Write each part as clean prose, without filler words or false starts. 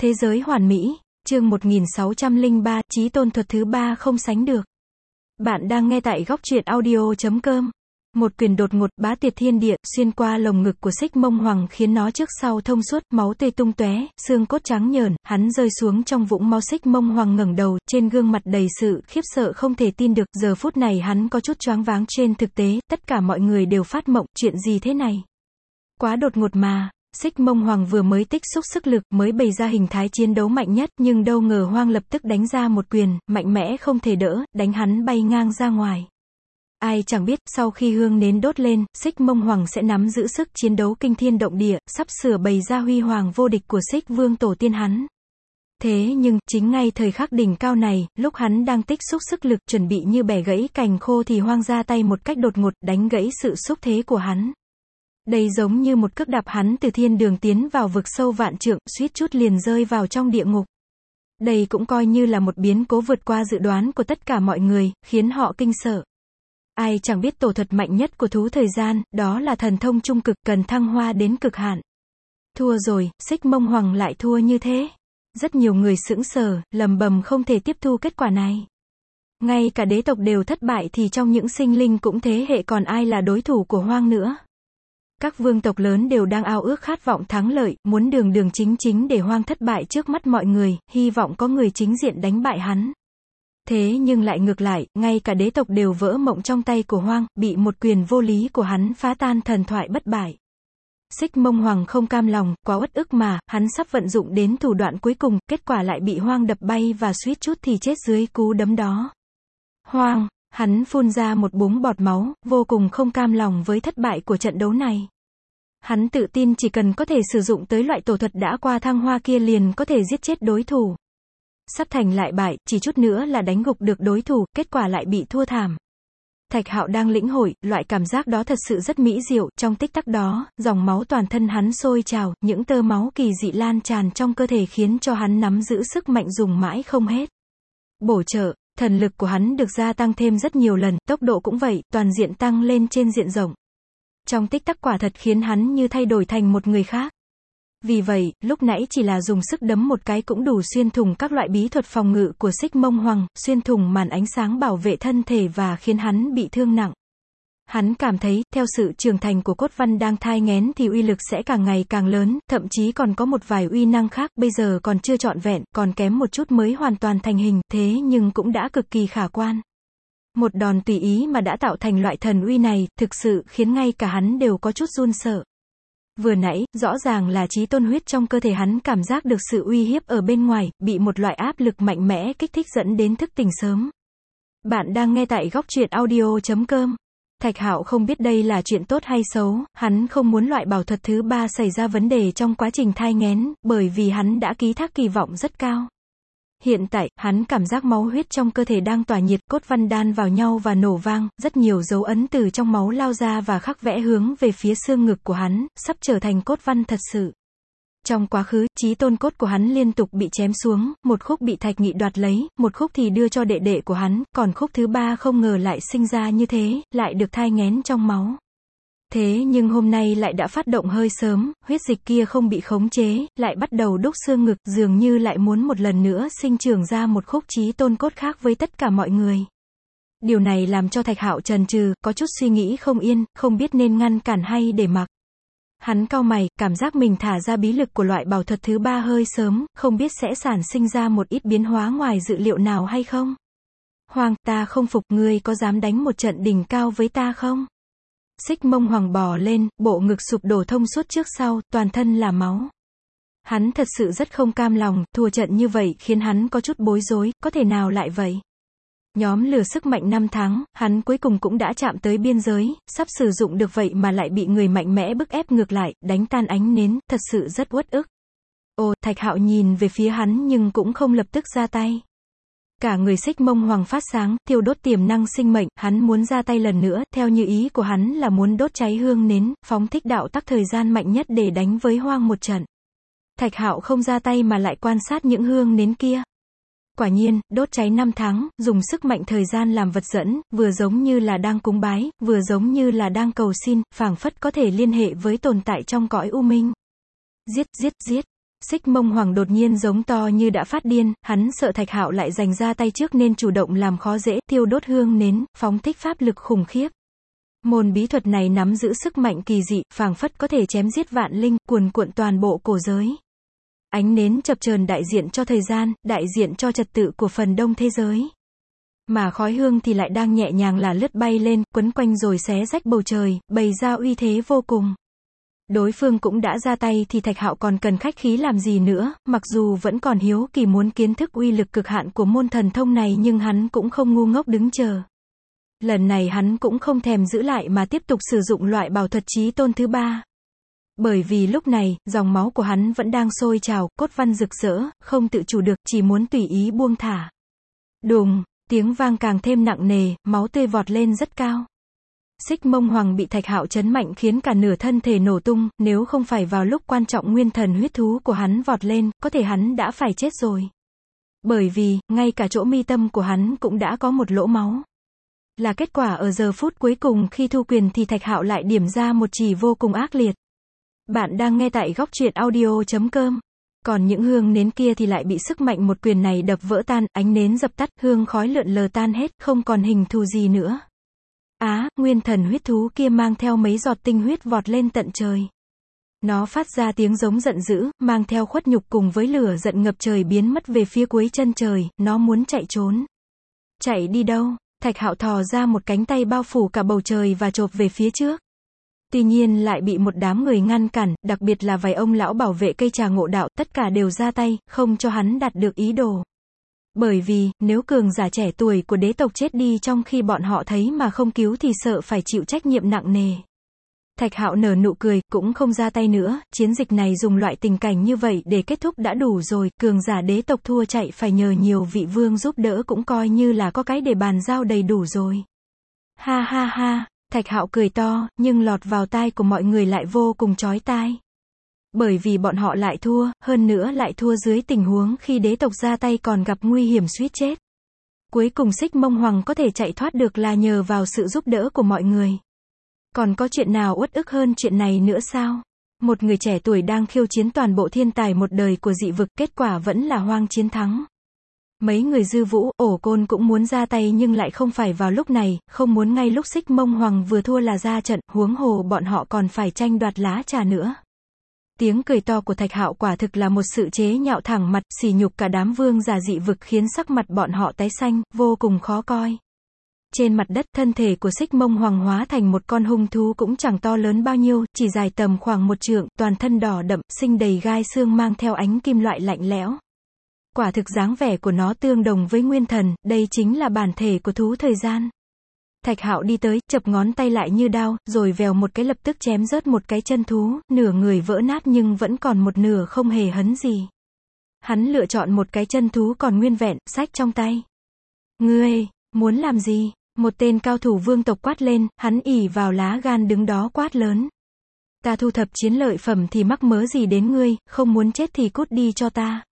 Thế giới hoàn mỹ, chương 1603, chí tôn thuật thứ 3 không sánh được. Bạn đang nghe tại góc truyện audio.com. Một quyền đột ngột bá tiệt thiên địa, xuyên qua lồng ngực của Xích Mông Hoàng khiến nó trước sau thông suốt, máu tươi tung tóe, xương cốt trắng nhờn, hắn rơi xuống trong vũng máu. Xích Mông Hoàng ngẩng đầu, trên gương mặt đầy sự khiếp sợ không thể tin được, giờ phút này hắn có chút choáng váng. Trên thực tế, tất cả mọi người đều phát mộng, chuyện gì thế này? Quá đột ngột mà. Xích Mông Hoàng vừa mới tích xúc sức lực, mới bày ra hình thái chiến đấu mạnh nhất, nhưng đâu ngờ Hoang lập tức đánh ra một quyền, mạnh mẽ không thể đỡ, đánh hắn bay ngang ra ngoài. Ai chẳng biết, sau khi hương nến đốt lên, Xích Mông Hoàng sẽ nắm giữ sức chiến đấu kinh thiên động địa, sắp sửa bày ra huy hoàng vô địch của Xích Vương tổ tiên hắn. Thế nhưng, chính ngay thời khắc đỉnh cao này, lúc hắn đang tích xúc sức lực, chuẩn bị như bẻ gãy cành khô thì Hoang ra tay một cách đột ngột, đánh gãy sự xúc thế của hắn. Đây giống như một cước đạp hắn từ thiên đường tiến vào vực sâu vạn trượng, suýt chút liền rơi vào trong địa ngục. Đây cũng coi như là một biến cố vượt qua dự đoán của tất cả mọi người, khiến họ kinh sợ. Ai chẳng biết tổ thuật mạnh nhất của thú thời gian, đó là thần thông trung cực, cần thăng hoa đến cực hạn. Thua rồi, Xích Mông Hoàng lại thua như thế. Rất nhiều người sững sờ, lầm bầm không thể tiếp thu kết quả này. Ngay cả đế tộc đều thất bại thì trong những sinh linh cũng thế hệ còn ai là đối thủ của Hoang nữa. Các vương tộc lớn đều đang ao ước khát vọng thắng lợi, muốn đường chính để Hoang thất bại trước mắt mọi người, hy vọng có người chính diện đánh bại hắn. Thế nhưng lại ngược lại, ngay cả đế tộc đều vỡ mộng trong tay của Hoang, bị một quyền vô lý của hắn phá tan thần thoại bất bại. Xích Mông Hoàng không cam lòng, quá uất ức mà, hắn sắp vận dụng đến thủ đoạn cuối cùng, kết quả lại bị Hoang đập bay và suýt chút thì chết dưới cú đấm đó. Hoang! Hắn phun ra một búng bọt máu, vô cùng không cam lòng với thất bại của trận đấu này. Hắn tự tin chỉ cần có thể sử dụng tới loại tổ thuật đã qua thăng hoa kia liền có thể giết chết đối thủ. Sắp thành lại bại, chỉ chút nữa là đánh gục được đối thủ, kết quả lại bị thua thảm. Thạch Hạo đang lĩnh hội, loại cảm giác đó thật sự rất mỹ diệu, trong tích tắc đó, dòng máu toàn thân hắn sôi trào, những tơ máu kỳ dị lan tràn trong cơ thể khiến cho hắn nắm giữ sức mạnh dùng mãi không hết. Bổ trợ. Thần lực của hắn được gia tăng thêm rất nhiều lần, tốc độ cũng vậy, toàn diện tăng lên trên diện rộng. Trong tích tắc quả thật khiến hắn như thay đổi thành một người khác. Vì vậy, lúc nãy chỉ là dùng sức đấm một cái cũng đủ xuyên thủng các loại bí thuật phòng ngự của Xích Mông Hoàng, xuyên thủng màn ánh sáng bảo vệ thân thể và khiến hắn bị thương nặng. Hắn cảm thấy, theo sự trưởng thành của cốt văn đang thai nghén thì uy lực sẽ càng ngày càng lớn, thậm chí còn có một vài uy năng khác, bây giờ còn chưa trọn vẹn, còn kém một chút mới hoàn toàn thành hình, thế nhưng cũng đã cực kỳ khả quan. Một đòn tùy ý mà đã tạo thành loại thần uy này, thực sự khiến ngay cả hắn đều có chút run sợ. Vừa nãy, rõ ràng là chí tôn huyết trong cơ thể hắn cảm giác được sự uy hiếp ở bên ngoài, bị một loại áp lực mạnh mẽ kích thích dẫn đến thức tỉnh sớm. Bạn đang nghe tại góc truyện audio.com. Thạch Hạo không biết đây là chuyện tốt hay xấu, hắn không muốn loại bảo thuật thứ 3 xảy ra vấn đề trong quá trình thai nghén, bởi vì hắn đã ký thác kỳ vọng rất cao. Hiện tại, hắn cảm giác máu huyết trong cơ thể đang tỏa nhiệt, cốt văn đan vào nhau và nổ vang, rất nhiều dấu ấn từ trong máu lao ra và khắc vẽ hướng về phía xương ngực của hắn, sắp trở thành cốt văn thật sự. Trong quá khứ, chí tôn cốt của hắn liên tục bị chém xuống, một khúc bị Thạch Nghị đoạt lấy, một khúc thì đưa cho đệ đệ của hắn, còn khúc thứ 3 không ngờ lại sinh ra như thế, lại được thai nghén trong máu. Thế nhưng hôm nay lại đã phát động hơi sớm, huyết dịch kia không bị khống chế, lại bắt đầu đúc xương ngực, dường như lại muốn một lần nữa sinh trưởng ra một khúc chí tôn cốt khác với tất cả mọi người. Điều này làm cho Thạch Hạo chần chừ, có chút suy nghĩ không yên, không biết nên ngăn cản hay để mặc. Hắn cau mày, cảm giác mình thả ra bí lực của loại bảo thuật thứ 3 hơi sớm, không biết sẽ sản sinh ra một ít biến hóa ngoài dự liệu nào hay không. Hoàng, ta không phục, ngươi có dám đánh một trận đỉnh cao với ta không? Xích Mông Hoàng bò lên, bộ ngực sụp đổ thông suốt trước sau, toàn thân là máu. Hắn thật sự rất không cam lòng, thua trận như vậy khiến hắn có chút bối rối, có thể nào lại vậy? Nhóm lửa sức mạnh 5 tháng, hắn cuối cùng cũng đã chạm tới biên giới, sắp sử dụng được vậy mà lại bị người mạnh mẽ bức ép ngược lại, đánh tan ánh nến, thật sự rất uất ức. Ồ, Thạch Hạo nhìn về phía hắn nhưng cũng không lập tức ra tay. Cả người Xích Mông Hoàng phát sáng, thiêu đốt tiềm năng sinh mệnh, hắn muốn ra tay lần nữa, theo như ý của hắn là muốn đốt cháy hương nến, phóng thích đạo tắc thời gian mạnh nhất để đánh với Hoang một trận. Thạch Hạo không ra tay mà lại quan sát những hương nến kia. Quả nhiên, đốt cháy 5 tháng, dùng sức mạnh thời gian làm vật dẫn, vừa giống như là đang cúng bái, vừa giống như là đang cầu xin, phảng phất có thể liên hệ với tồn tại trong cõi u minh. Giết, giết, giết. Xích Mông Hoàng đột nhiên giống to như đã phát điên, hắn sợ Thạch Hạo lại giành ra tay trước nên chủ động làm khó dễ, thiêu đốt hương nến, phóng thích pháp lực khủng khiếp. Môn bí thuật này nắm giữ sức mạnh kỳ dị, phảng phất có thể chém giết vạn linh, cuồn cuộn toàn bộ cổ giới. Ánh nến chập chờn đại diện cho thời gian, đại diện cho trật tự của phần đông thế giới. Mà khói hương thì lại đang nhẹ nhàng là lướt bay lên, quấn quanh rồi xé rách bầu trời, bày ra uy thế vô cùng. Đối phương cũng đã ra tay thì Thạch Hạo còn cần khách khí làm gì nữa, mặc dù vẫn còn hiếu kỳ muốn kiến thức uy lực cực hạn của môn thần thông này nhưng hắn cũng không ngu ngốc đứng chờ. Lần này hắn cũng không thèm giữ lại mà tiếp tục sử dụng loại bảo thuật chí tôn thứ ba. Bởi vì lúc này, dòng máu của hắn vẫn đang sôi trào, cốt văn rực rỡ, không tự chủ được, chỉ muốn tùy ý buông thả. Đùng, tiếng vang càng thêm nặng nề, máu tươi vọt lên rất cao. Xích Mông Hoàng bị Thạch Hạo chấn mạnh khiến cả nửa thân thể nổ tung, nếu không phải vào lúc quan trọng nguyên thần huyết thú của hắn vọt lên, có thể hắn đã phải chết rồi. Bởi vì, ngay cả chỗ mi tâm của hắn cũng đã có một lỗ máu. Là kết quả ở giờ phút cuối cùng khi thu quyền thì Thạch Hạo lại điểm ra một chỉ vô cùng ác liệt. Bạn đang nghe tại góc truyện audio.com. Còn những hương nến kia thì lại bị sức mạnh một quyền này đập vỡ tan, ánh nến dập tắt, hương khói lượn lờ tan hết, không còn hình thù gì nữa. Nguyên thần huyết thú kia mang theo mấy giọt tinh huyết vọt lên tận trời. Nó phát ra tiếng giống giận dữ, mang theo khuất nhục cùng với lửa giận ngập trời biến mất về phía cuối chân trời, nó muốn chạy trốn. Chạy đi đâu? Thạch Hạo thò ra một cánh tay bao phủ cả bầu trời và chộp về phía trước. Tuy nhiên lại bị một đám người ngăn cản, đặc biệt là vài ông lão bảo vệ cây trà ngộ đạo, tất cả đều ra tay, không cho hắn đạt được ý đồ. Bởi vì, nếu cường giả trẻ tuổi của đế tộc chết đi trong khi bọn họ thấy mà không cứu thì sợ phải chịu trách nhiệm nặng nề. Thạch Hạo nở nụ cười, cũng không ra tay nữa, chiến dịch này dùng loại tình cảnh như vậy để kết thúc đã đủ rồi, cường giả đế tộc thua chạy phải nhờ nhiều vị vương giúp đỡ cũng coi như là có cái để bàn giao đầy đủ rồi. Ha ha ha, Thạch Hạo cười to, nhưng lọt vào tai của mọi người lại vô cùng chói tai. Bởi vì bọn họ lại thua, hơn nữa lại thua dưới tình huống khi đế tộc ra tay còn gặp nguy hiểm suýt chết. Cuối cùng Xích Mông Hoàng có thể chạy thoát được là nhờ vào sự giúp đỡ của mọi người. Còn có chuyện nào uất ức hơn chuyện này nữa sao? Một người trẻ tuổi đang khiêu chiến toàn bộ thiên tài một đời của dị vực, kết quả vẫn là Hoang chiến thắng. Mấy người Dư Vũ, Ổ Côn cũng muốn ra tay nhưng lại không phải vào lúc này, không muốn ngay lúc Xích Mông Hoàng vừa thua là ra trận, huống hồ bọn họ còn phải tranh đoạt lá trà nữa. Tiếng cười to của Thạch Hạo quả thực là một sự chế nhạo thẳng mặt, sỉ nhục cả đám vương giả dị vực khiến sắc mặt bọn họ tái xanh, vô cùng khó coi. Trên mặt đất, thân thể của Xích Mông Hoàng hóa thành một con hung thú cũng chẳng to lớn bao nhiêu, chỉ dài tầm khoảng 1 trượng, toàn thân đỏ đậm, sinh đầy gai xương mang theo ánh kim loại lạnh lẽo. Quả thực dáng vẻ của nó tương đồng với nguyên thần, đây chính là bản thể của thú thời gian. Thạch Hạo đi tới, chập ngón tay lại như đao, rồi vèo một cái lập tức chém rớt một cái chân thú, nửa người vỡ nát nhưng vẫn còn một nửa không hề hấn gì. Hắn lựa chọn một cái chân thú còn nguyên vẹn, xách trong tay. Ngươi, muốn làm gì? Một tên cao thủ vương tộc quát lên, hắn ỉ vào lá gan đứng đó quát lớn. Ta thu thập chiến lợi phẩm thì mắc mớ gì đến ngươi, không muốn chết thì cút đi cho ta.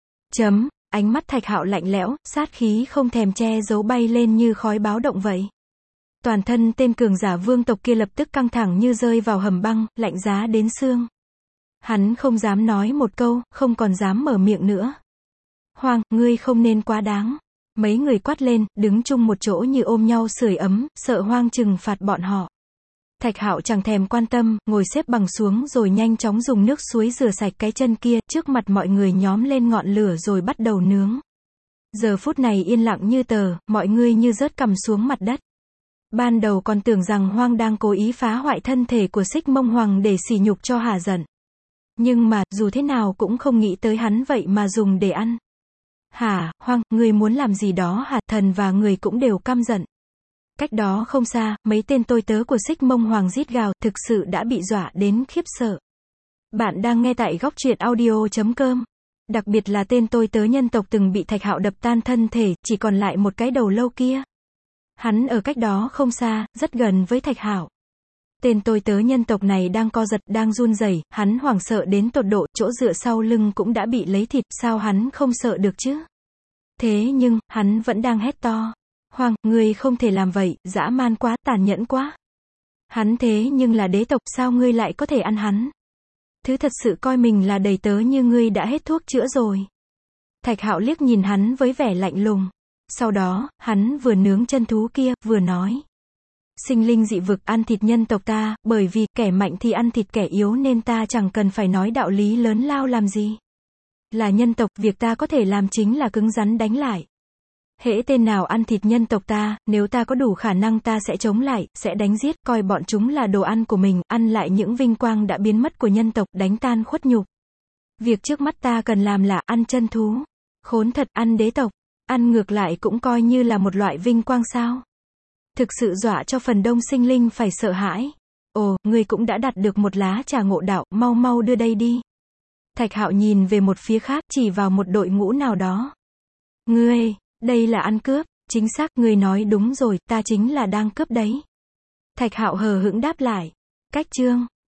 Ánh mắt Thạch Hạo lạnh lẽo, sát khí không thèm che giấu bay lên như khói báo động vậy. Toàn thân tên cường giả vương tộc kia lập tức căng thẳng như rơi vào hầm băng, lạnh giá đến xương. Hắn không dám nói một câu, không còn dám mở miệng nữa. Hoang, ngươi không nên quá đáng. Mấy người quát lên, đứng chung một chỗ như ôm nhau sưởi ấm, sợ Hoang trừng phạt bọn họ. Thạch Hạo chẳng thèm quan tâm, ngồi xếp bằng xuống rồi nhanh chóng dùng nước suối rửa sạch cái chân kia, trước mặt mọi người nhóm lên ngọn lửa rồi bắt đầu nướng. Giờ phút này yên lặng như tờ, mọi người như rớt cằm xuống mặt đất. Ban đầu còn tưởng rằng Hoang đang cố ý phá hoại thân thể của Xích Mông Hoàng để sỉ nhục cho hả giận. Nhưng mà, dù thế nào cũng không nghĩ tới hắn vậy mà dùng để ăn. Hả, Hoang, ngươi muốn làm gì đó hả? Thần và người cũng đều căm giận. Cách đó không xa, mấy tên tôi tớ của Xích Mông Hoàng rít gào, thực sự đã bị dọa đến khiếp sợ. Bạn đang nghe tại góc truyện audio.com. Đặc biệt là tên tôi tớ nhân tộc từng bị Thạch Hạo đập tan thân thể, chỉ còn lại một cái đầu lâu kia. Hắn ở cách đó không xa, rất gần với Thạch Hạo. Tên tôi tớ nhân tộc này đang co giật, đang run rẩy, hắn hoảng sợ đến tột độ, chỗ dựa sau lưng cũng đã bị lấy thịt, sao hắn không sợ được chứ? Thế nhưng, hắn vẫn đang hét to. Hoang, ngươi không thể làm vậy, dã man quá, tàn nhẫn quá. Hắn thế nhưng là đế tộc, sao ngươi lại có thể ăn hắn? Thứ thật sự coi mình là đầy tớ như ngươi đã hết thuốc chữa rồi. Thạch Hạo liếc nhìn hắn với vẻ lạnh lùng. Sau đó, hắn vừa nướng chân thú kia, vừa nói. Sinh linh dị vực ăn thịt nhân tộc ta, bởi vì kẻ mạnh thì ăn thịt kẻ yếu nên ta chẳng cần phải nói đạo lý lớn lao làm gì. Là nhân tộc, việc ta có thể làm chính là cứng rắn đánh lại. Hễ tên nào ăn thịt nhân tộc ta, nếu ta có đủ khả năng ta sẽ chống lại, sẽ đánh giết, coi bọn chúng là đồ ăn của mình, ăn lại những vinh quang đã biến mất của nhân tộc, đánh tan khuất nhục. Việc trước mắt ta cần làm là ăn chân thú. Khốn thật, ăn đế tộc. Ăn ngược lại cũng coi như là một loại vinh quang sao. Thực sự dọa cho phần đông sinh linh phải sợ hãi. Ồ, ngươi cũng đã đạt được một lá trà ngộ đạo, mau mau đưa đây đi. Thạch Hạo nhìn về một phía khác, chỉ vào một đội ngũ nào đó. Ngươi, đây là ăn cướp, chính xác, ngươi nói đúng rồi, ta chính là đang cướp đấy. Thạch Hạo hờ hững đáp lại. Cách chương